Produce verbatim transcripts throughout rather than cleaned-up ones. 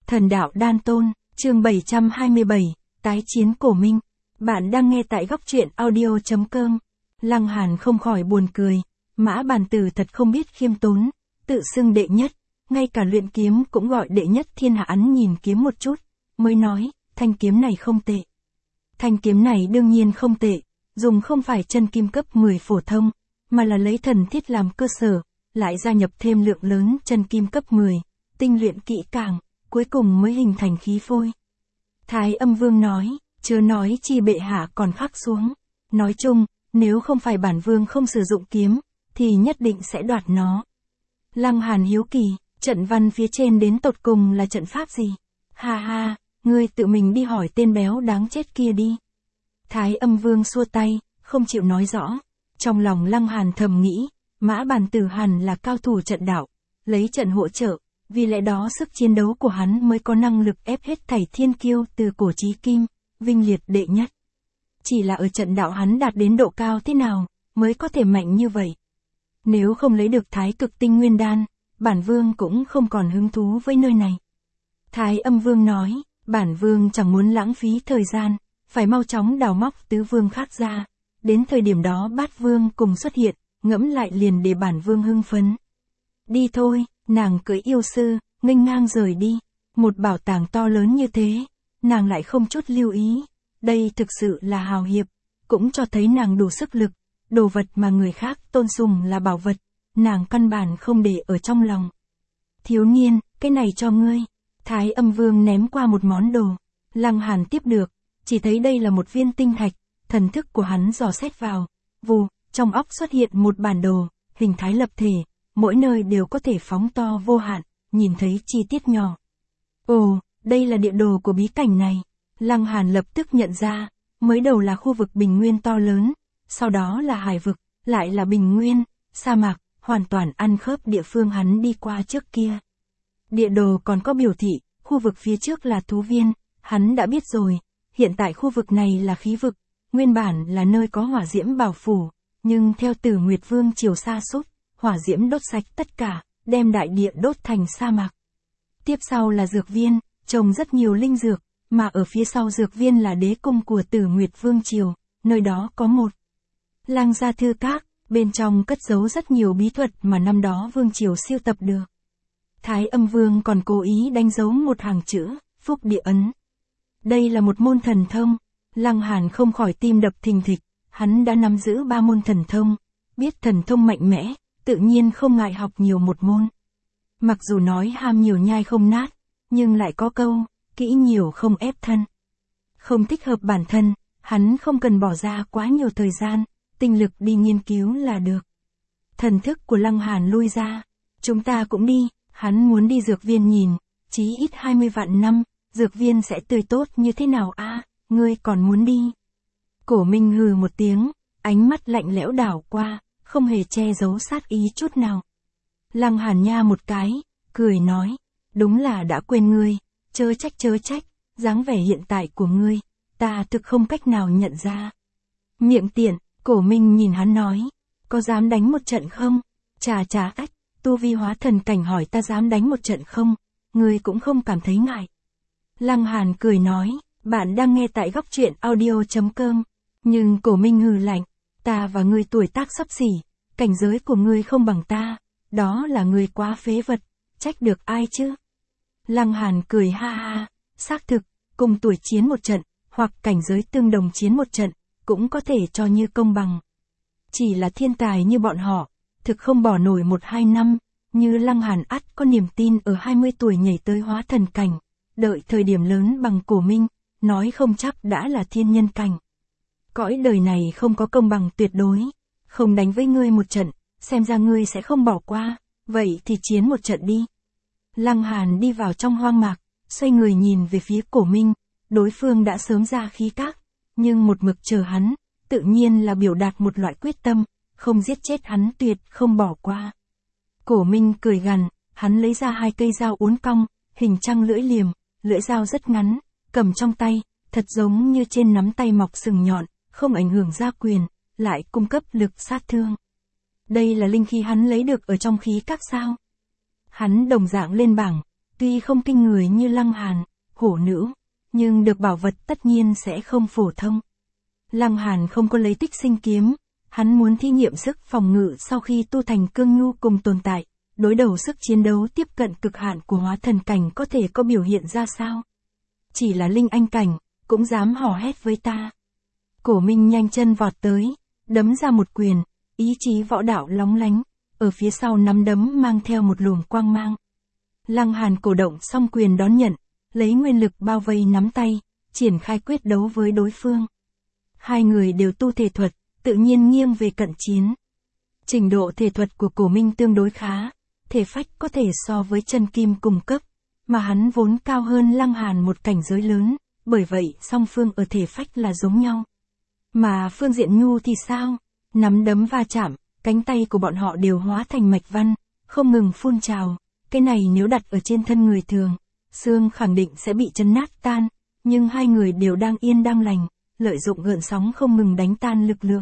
Thần đạo đan tôn, chương bảy trăm hai mươi bảy, tái chiến cổ minh. Bạn đang nghe tại góc truyện audio chấm com. Lăng Hàn không khỏi buồn cười, Mã Bàn Tử thật không biết khiêm tốn, tự xưng đệ nhất, ngay cả luyện kiếm cũng gọi đệ nhất thiên hạ. Hắn nhìn kiếm một chút, mới nói, thanh kiếm này không tệ. Thanh kiếm này đương nhiên không tệ, dùng không phải chân kim cấp mười phổ thông, mà là lấy thần thiết làm cơ sở, lại gia nhập thêm lượng lớn chân kim cấp mười, tinh luyện kỹ càng, cuối cùng mới hình thành khí phôi. Thái Âm Vương nói, chớ nói chi bệ hạ còn khắc xuống. Nói chung, nếu không phải bản vương không sử dụng kiếm, thì nhất định sẽ đoạt nó. Lăng Hàn hiếu kỳ, trận văn phía trên đến tột cùng là trận pháp gì? Ha ha, ngươi tự mình đi hỏi tên béo đáng chết kia đi. Thái Âm Vương xua tay, không chịu nói rõ. Trong lòng Lăng Hàn thầm nghĩ, Mã Bàn Tử hẳn là cao thủ trận đạo, lấy trận hỗ trợ, vì lẽ đó sức chiến đấu của hắn mới có năng lực ép hết thảy thiên kiêu từ cổ chí kim, vinh liệt đệ nhất. Chỉ là ở trận đạo hắn đạt đến độ cao thế nào, mới có thể mạnh như vậy. Nếu không lấy được Thái Cực Tinh Nguyên Đan, bản vương cũng không còn hứng thú với nơi này. Thái Âm Vương nói, bản vương chẳng muốn lãng phí thời gian, phải mau chóng đào móc tứ vương khác ra. Đến thời điểm đó bát vương cùng xuất hiện, ngẫm lại liền để bản vương hưng phấn. Đi thôi, nàng cưỡi yêu sư, nghênh ngang rời đi. Một bảo tàng to lớn như thế, nàng lại không chút lưu ý. Đây thực sự là hào hiệp, cũng cho thấy nàng đủ sức lực. Đồ vật mà người khác tôn sùng là bảo vật, nàng căn bản không để ở trong lòng. Thiếu niên, cái này cho ngươi. Thái Âm Vương ném qua một món đồ. Lăng Hàn tiếp được, chỉ thấy đây là một viên tinh thạch. Thần thức của hắn dò xét vào, vù, trong óc xuất hiện một bản đồ, hình thái lập thể, mỗi nơi đều có thể phóng to vô hạn, nhìn thấy chi tiết nhỏ. Ồ, đây là địa đồ của bí cảnh này. Lăng Hàn lập tức nhận ra, mới đầu là khu vực bình nguyên to lớn, sau đó là hải vực, lại là bình nguyên, sa mạc, hoàn toàn ăn khớp địa phương hắn đi qua trước kia. Địa đồ còn có biểu thị, khu vực phía trước là thú viên, hắn đã biết rồi, hiện tại khu vực này là khí vực. Nguyên bản là nơi có hỏa diễm bảo phủ, nhưng theo Tử Nguyệt Vương triều sa sút, hỏa diễm đốt sạch tất cả, đem đại địa đốt thành sa mạc. Tiếp sau là dược viên, trồng rất nhiều linh dược, mà ở phía sau dược viên là đế cung của Tử Nguyệt Vương triều, nơi đó có một lang gia thư các, bên trong cất giấu rất nhiều bí thuật mà năm đó Vương triều siêu tập được. Thái Âm Vương còn cố ý đánh dấu một hàng chữ, Phúc Địa Ấn. Đây là một môn thần thông. Lăng Hàn không khỏi tim đập thình thịch, hắn đã nắm giữ ba môn thần thông, biết thần thông mạnh mẽ, tự nhiên không ngại học nhiều một môn. Mặc dù nói ham nhiều nhai không nát, nhưng lại có câu, kỹ nhiều không ép thân. Không thích hợp bản thân, hắn không cần bỏ ra quá nhiều thời gian, tinh lực đi nghiên cứu là được. Thần thức của Lăng Hàn lui ra, chúng ta cũng đi, hắn muốn đi dược viên nhìn, chí ít hai mươi vạn năm, dược viên sẽ tươi tốt như thế nào a? À? Ngươi còn muốn đi? Cổ Minh hừ một tiếng, ánh mắt lạnh lẽo đảo qua, không hề che giấu sát ý chút nào. Lăng Hàn nha một cái, cười nói, đúng là đã quên ngươi, chớ trách chớ trách, dáng vẻ hiện tại của ngươi, ta thực không cách nào nhận ra. Miệng tiện, Cổ Minh nhìn hắn nói, có dám đánh một trận không? Chà chà ách, tu vi hóa thần cảnh hỏi ta dám đánh một trận không? Ngươi cũng không cảm thấy ngại. Lăng Hàn cười nói, bạn đang nghe tại góc truyện audio chấm com, nhưng Cổ Minh hừ lạnh, ta và ngươi tuổi tác xấp xỉ, cảnh giới của ngươi không bằng ta, đó là ngươi quá phế vật, trách được ai chứ? Lăng Hàn cười ha ha, xác thực, cùng tuổi chiến một trận, hoặc cảnh giới tương đồng chiến một trận, cũng có thể cho như công bằng. Chỉ là thiên tài như bọn họ, thực không bỏ nổi một hai năm, như Lăng Hàn ắt có niềm tin ở hai mươi tuổi nhảy tới hóa thần cảnh, đợi thời điểm lớn bằng Cổ Minh. Nói không chắc đã là thiên nhân cảnh. Cõi đời này không có công bằng tuyệt đối. Không đánh với ngươi một trận, xem ra ngươi sẽ không bỏ qua, vậy thì chiến một trận đi. Lăng Hàn đi vào trong hoang mạc, xoay người nhìn về phía Cổ Minh, đối phương đã sớm ra khí các, nhưng một mực chờ hắn, tự nhiên là biểu đạt một loại quyết tâm, không giết chết hắn tuyệt không bỏ qua. Cổ Minh cười gằn, hắn lấy ra hai cây dao uốn cong, hình trăng lưỡi liềm, lưỡi dao rất ngắn. Cầm trong tay, thật giống như trên nắm tay mọc sừng nhọn, không ảnh hưởng gia quyền, lại cung cấp lực sát thương. Đây là linh khí hắn lấy được ở trong khí các sao. Hắn đồng dạng lên bảng, Tuy không kinh người như Lăng Hàn, hổ nữ, nhưng được bảo vật tất nhiên sẽ không phổ thông. Lăng Hàn không có lấy Tích Sinh kiếm, hắn muốn thí nghiệm sức phòng ngự sau khi tu thành cương nhu cùng tồn tại, đối đầu sức chiến đấu tiếp cận cực hạn của hóa thần cảnh có thể có biểu hiện ra sao. Chỉ là linh anh cảnh, cũng dám hò hét với ta. Cổ Minh nhanh chân vọt tới, đấm ra một quyền, ý chí võ đạo lóng lánh, ở phía sau nắm đấm mang theo một luồng quang mang. Lăng Hàn cổ động song quyền đón nhận, lấy nguyên lực bao vây nắm tay, triển khai quyết đấu với đối phương. Hai người đều tu thể thuật, tự nhiên nghiêng về cận chiến. Trình độ thể thuật của Cổ Minh tương đối khá, thể phách có thể so với chân kim cùng cấp, mà hắn vốn cao hơn Lăng Hàn một cảnh giới lớn, bởi vậy song phương ở thể phách là giống nhau. Mà phương diện nhu thì sao? Nắm đấm va chạm, cánh tay của bọn họ đều hóa thành mạch văn, không ngừng phun trào. Cái này nếu đặt ở trên thân người thường, xương khẳng định sẽ bị chấn nát tan, nhưng hai người đều đang yên đang lành, lợi dụng gợn sóng không ngừng đánh tan lực lượng.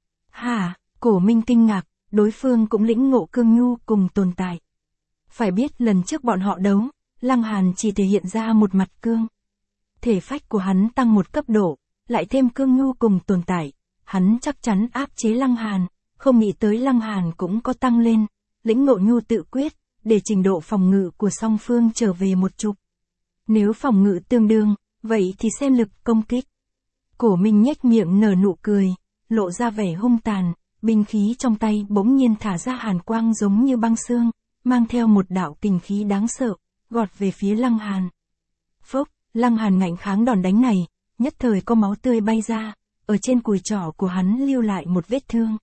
Hả, Cổ Minh kinh ngạc, đối phương cũng lĩnh ngộ cương nhu cùng tồn tại. Phải biết lần trước bọn họ đấu, Lăng Hàn chỉ thể hiện ra một mặt cương. Thể phách của hắn tăng một cấp độ, lại thêm cương nhu cùng tồn tại, hắn chắc chắn áp chế Lăng Hàn, không nghĩ tới Lăng Hàn cũng có tăng lên, lĩnh ngộ nhu tự quyết, để trình độ phòng ngự của song phương trở về một chút. Nếu phòng ngự tương đương, vậy thì xem lực công kích. Cổ Minh nhếch miệng nở nụ cười, lộ ra vẻ hung tàn, binh khí trong tay bỗng nhiên thả ra hàn quang giống như băng xương, mang theo một đạo kình khí đáng sợ, gọt về phía Lăng Hàn. Phốc, Lăng Hàn ngạnh kháng đòn đánh này, nhất thời có máu tươi bay ra, ở trên cùi trỏ của hắn lưu lại một vết thương.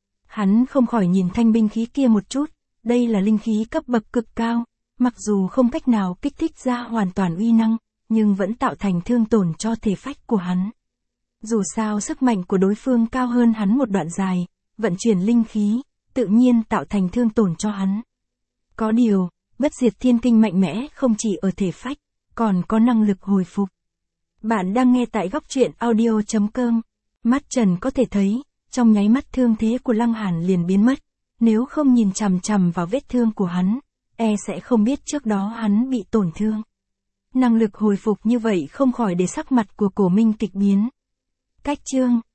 Hắn không khỏi nhìn thanh binh khí kia một chút, đây là linh khí cấp bậc cực cao, mặc dù không cách nào kích thích ra hoàn toàn uy năng, nhưng vẫn tạo thành thương tổn cho thể phách của hắn. Dù sao sức mạnh của đối phương cao hơn hắn một đoạn dài, vận chuyển linh khí, tự nhiên tạo thành thương tổn cho hắn. Có điều, bất diệt thiên kinh mạnh mẽ không chỉ ở thể phách, còn có năng lực hồi phục. Bạn đang nghe tại góc truyện audio chấm com. Mắt Trần có thể thấy, trong nháy mắt thương thế của Lăng Hàn liền biến mất. Nếu không nhìn chằm chằm vào vết thương của hắn, e sẽ không biết trước đó hắn bị tổn thương. Năng lực hồi phục như vậy không khỏi để sắc mặt của Cổ Minh kịch biến. Cách chương